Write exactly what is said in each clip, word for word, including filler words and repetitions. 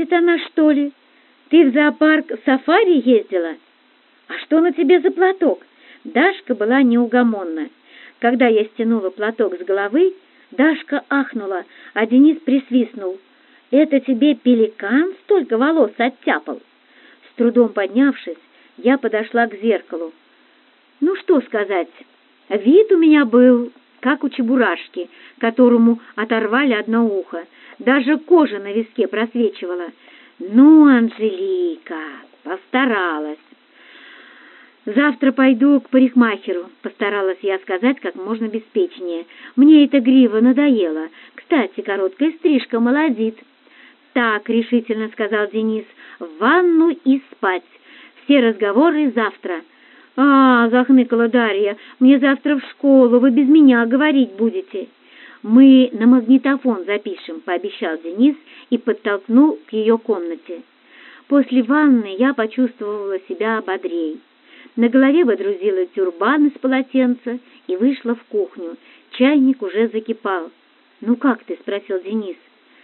бредит она, что ли? Ты в зоопарк сафари ездила? А что на тебе за платок?» Дашка была неугомонна. Когда я стянула платок с головы, Дашка ахнула, а Денис присвистнул. «Это тебе пеликан столько волос оттяпал?» С трудом поднявшись, я подошла к зеркалу. Ну, что сказать, вид у меня был, как у чебурашки, которому оторвали одно ухо. Даже кожа на виске просвечивала. Ну, Анжелика, постаралась. «Завтра пойду к парикмахеру», — постаралась я сказать как можно беспечнее. «Мне эта грива надоела. Кстати, короткая стрижка молодит». «Так», — решительно сказал Денис, — «в ванну и спать. Все разговоры завтра». «А, — захныкала Дарья, — мне завтра в школу, вы без меня говорить будете». «Мы на магнитофон запишем», — пообещал Денис и подтолкнул к ее комнате. После ванны я почувствовала себя бодрей. На голове водрузила тюрбан из полотенца и вышла в кухню. Чайник уже закипал. «Ну как ты?» — спросил Денис.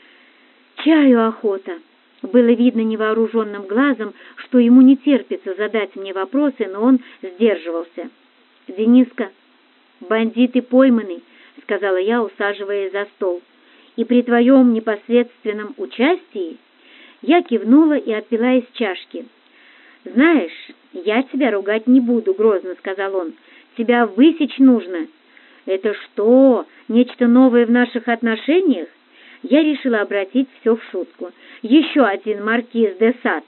«Чаю охота». Было видно невооруженным глазом, что ему не терпится задать мне вопросы, но он сдерживался. «Дениска, бандиты пойманы», — сказала я, усаживаясь за стол. «И при твоем непосредственном участии...» Я кивнула и отпила из чашки. «Знаешь, я тебя ругать не буду», — грозно сказал он. «Тебя высечь нужно». «Это что, нечто новое в наших отношениях?» Я решила обратить все в шутку. «Еще один маркиз де Сад».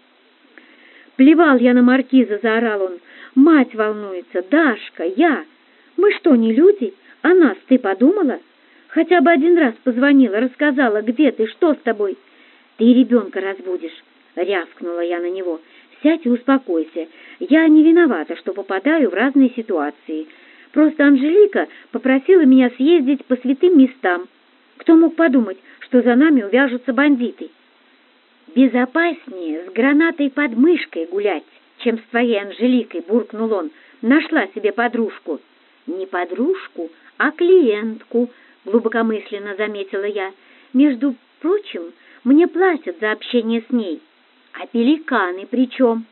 «Плевал я на маркиза», — заорал он. «Мать волнуется, Дашка, я. Мы что, не люди? О нас ты подумала? Хотя бы один раз позвонила, рассказала, где ты, что с тобой?» «Ты ребенка разбудишь», — рявкнула я на него. «Сядь и успокойся. Я не виновата, что попадаю в разные ситуации. Просто Анжелика попросила меня съездить по святым местам. Кто мог подумать, что за нами увяжутся бандиты?» «Безопаснее с гранатой под мышкой гулять, чем с твоей Анжеликой», — буркнул он. «Нашла себе подружку». «Не подружку, а клиентку», — глубокомысленно заметила я. «Между прочим, мне платят за общение с ней. А пеликаны при чем?»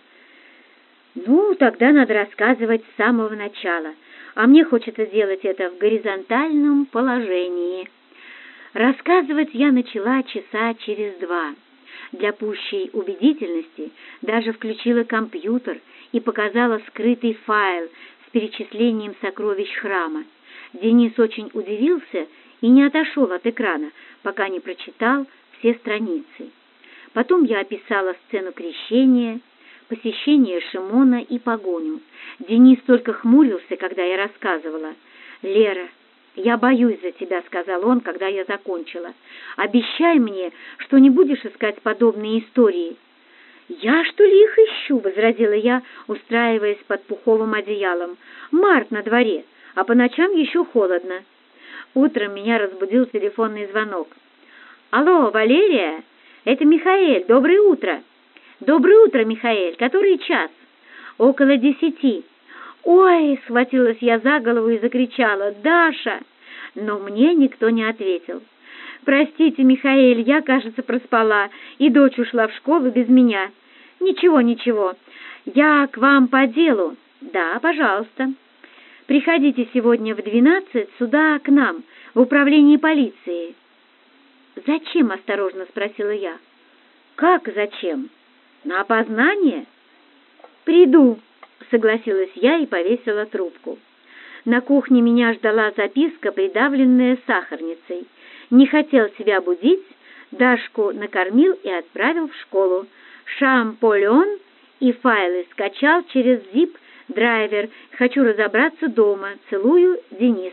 «Ну, тогда надо рассказывать с самого начала, а мне хочется делать это в горизонтальном положении». Рассказывать я начала часа через два. Для пущей убедительности даже включила компьютер и показала скрытый файл с перечислением сокровищ храма. Денис очень удивился и не отошел от экрана, пока не прочитал все страницы. Потом я описала сцену крещения, посещение Шимона и погоню. Денис только хмурился, когда я рассказывала. «Лера, я боюсь за тебя», — сказал он, когда я закончила. «Обещай мне, что не будешь искать подобные истории». «Я, что ли, их ищу?» — возразила я, устраиваясь под пуховым одеялом. «Март на дворе, а по ночам еще холодно». Утром меня разбудил телефонный звонок. «Алло, Валерия? Это Михаэль. Доброе утро». «Доброе утро, Михаэль. Который час?» «Около десяти». «Ой!» — схватилась я за голову и закричала. «Даша!» Но мне никто не ответил. «Простите, Михаэль, я, кажется, проспала, и дочь ушла в школу без меня». «Ничего, ничего. Я к вам по делу». «Да, пожалуйста». «Приходите сегодня в двенадцать сюда к нам, в управление полиции». «Зачем?» — осторожно спросила я. «Как зачем? На опознание?» «Приду», — согласилась я и повесила трубку. На кухне меня ждала записка, придавленная сахарницей. Не хотел себя будить, Дашку накормил и отправил в школу. Шамполеон и файлы скачал через зип-драйвер. Хочу разобраться дома. Целую, Денис.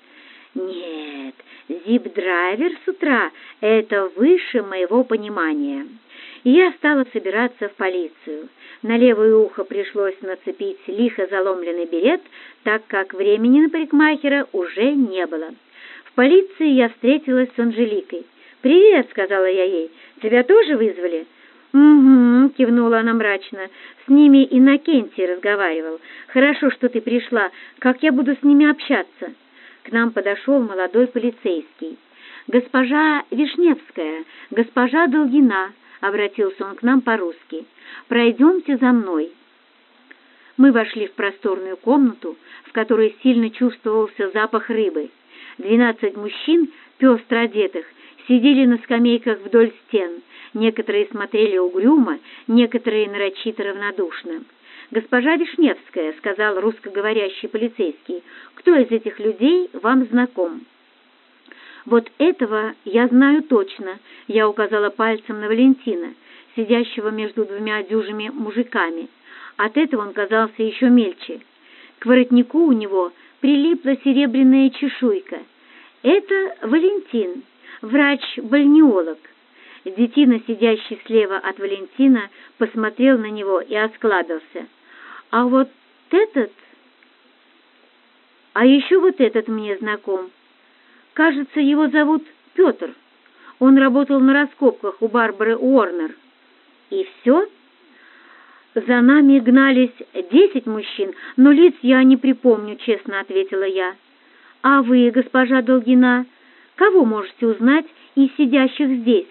Нет, зип-драйвер с утра — это выше моего понимания. И я стала собираться в полицию. На левое ухо пришлось нацепить лихо заломленный берет, так как времени на парикмахера уже не было. В полиции я встретилась с Анжеликой. «Привет», — сказала я ей, — «тебя тоже вызвали?» «Угу», — кивнула она мрачно, — «с ними Иннокентий разговаривал. Хорошо, что ты пришла. Как я буду с ними общаться?» К нам подошел молодой полицейский. «Госпожа Вишневская, госпожа Долгина, — обратился он к нам по-русски. «Пройдемте за мной». Мы вошли в просторную комнату, в которой сильно чувствовался запах рыбы. Двенадцать мужчин, пестро одетых, сидели на скамейках вдоль стен. Некоторые смотрели угрюмо, некоторые нарочито равнодушно. «Госпожа Вишневская», — сказал русскоговорящий полицейский, — «кто из этих людей вам знаком?» «Вот этого я знаю точно», — я указала пальцем на Валентина, сидящего между двумя дюжими мужиками. От этого он казался еще мельче. К воротнику у него прилипла серебряная чешуйка. «Это Валентин, врач-бальнеолог». Детина, сидящий слева от Валентина, посмотрел на него и осклабился. «А вот этот... А еще вот этот мне знаком. Кажется, его зовут Петр. Он работал на раскопках у Барбары Уорнер». «И все?» «За нами гнались десять мужчин, но лиц я не припомню», — честно ответила я. «А вы, госпожа Долгина, кого можете узнать из сидящих здесь?»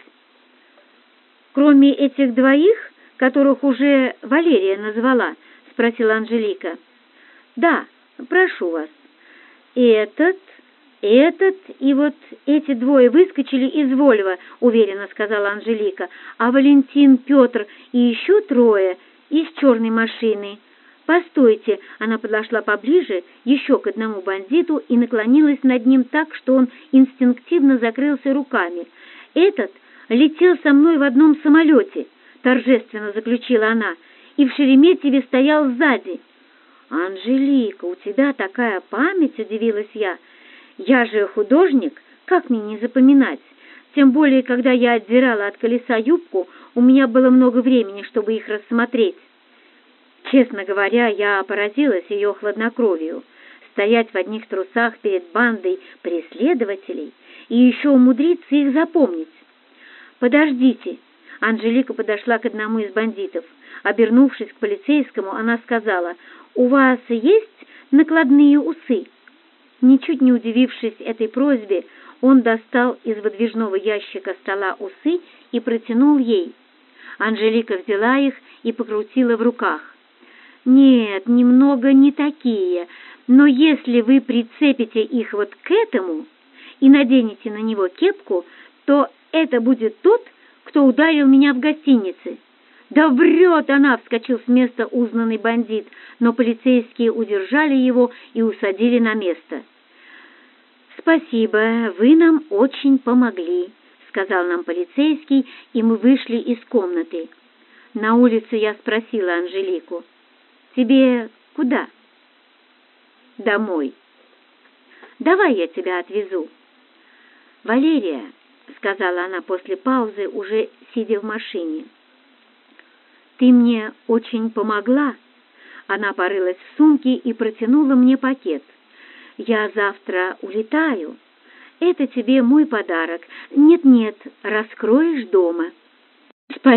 «Кроме этих двоих, которых уже Валерия назвала?» — спросила Анжелика. «Да, прошу вас. Этот, этот и вот эти двое выскочили из Вольво», — уверенно сказала Анжелика, «а Валентин, Петр и еще трое из черной машины». «Постойте!» — она подошла поближе еще к одному бандиту и наклонилась над ним так, что он инстинктивно закрылся руками. «Этот летел со мной в одном самолете», — торжественно заключила она, «и в Шереметьеве стоял сзади». «Анжелика, у тебя такая память!» — удивилась я. «Я же художник, как мне не запоминать? Тем более, когда я отдирала от колеса юбку, у меня было много времени, чтобы их рассмотреть». Честно говоря, я поразилась ее хладнокровию. Стоять в одних трусах перед бандой преследователей и еще умудриться их запомнить. «Подождите!» — Анжелика подошла к одному из бандитов. Обернувшись к полицейскому, она сказала: «У вас есть накладные усы?» Ничуть не удивившись этой просьбе, он достал из выдвижного ящика стола усы и протянул ей. Анжелика взяла их и покрутила в руках. «Нет, немного не такие, но если вы прицепите их вот к этому и наденете на него кепку, то это будет тот, кто ударил меня в гостинице». «Да врет она!» — вскочил с места узнанный бандит, но полицейские удержали его и усадили на место. «Спасибо, вы нам очень помогли», — сказал нам полицейский, и мы вышли из комнаты. На улице я спросила Анжелику: «Тебе куда?» «Домой». «Давай я тебя отвезу». «Валерия», — сказала она после паузы, уже сидя в машине, — «ты мне очень помогла». Она порылась в сумке и протянула мне пакет. «Я завтра улетаю. Это тебе мой подарок. Нет-нет, раскроешь дома».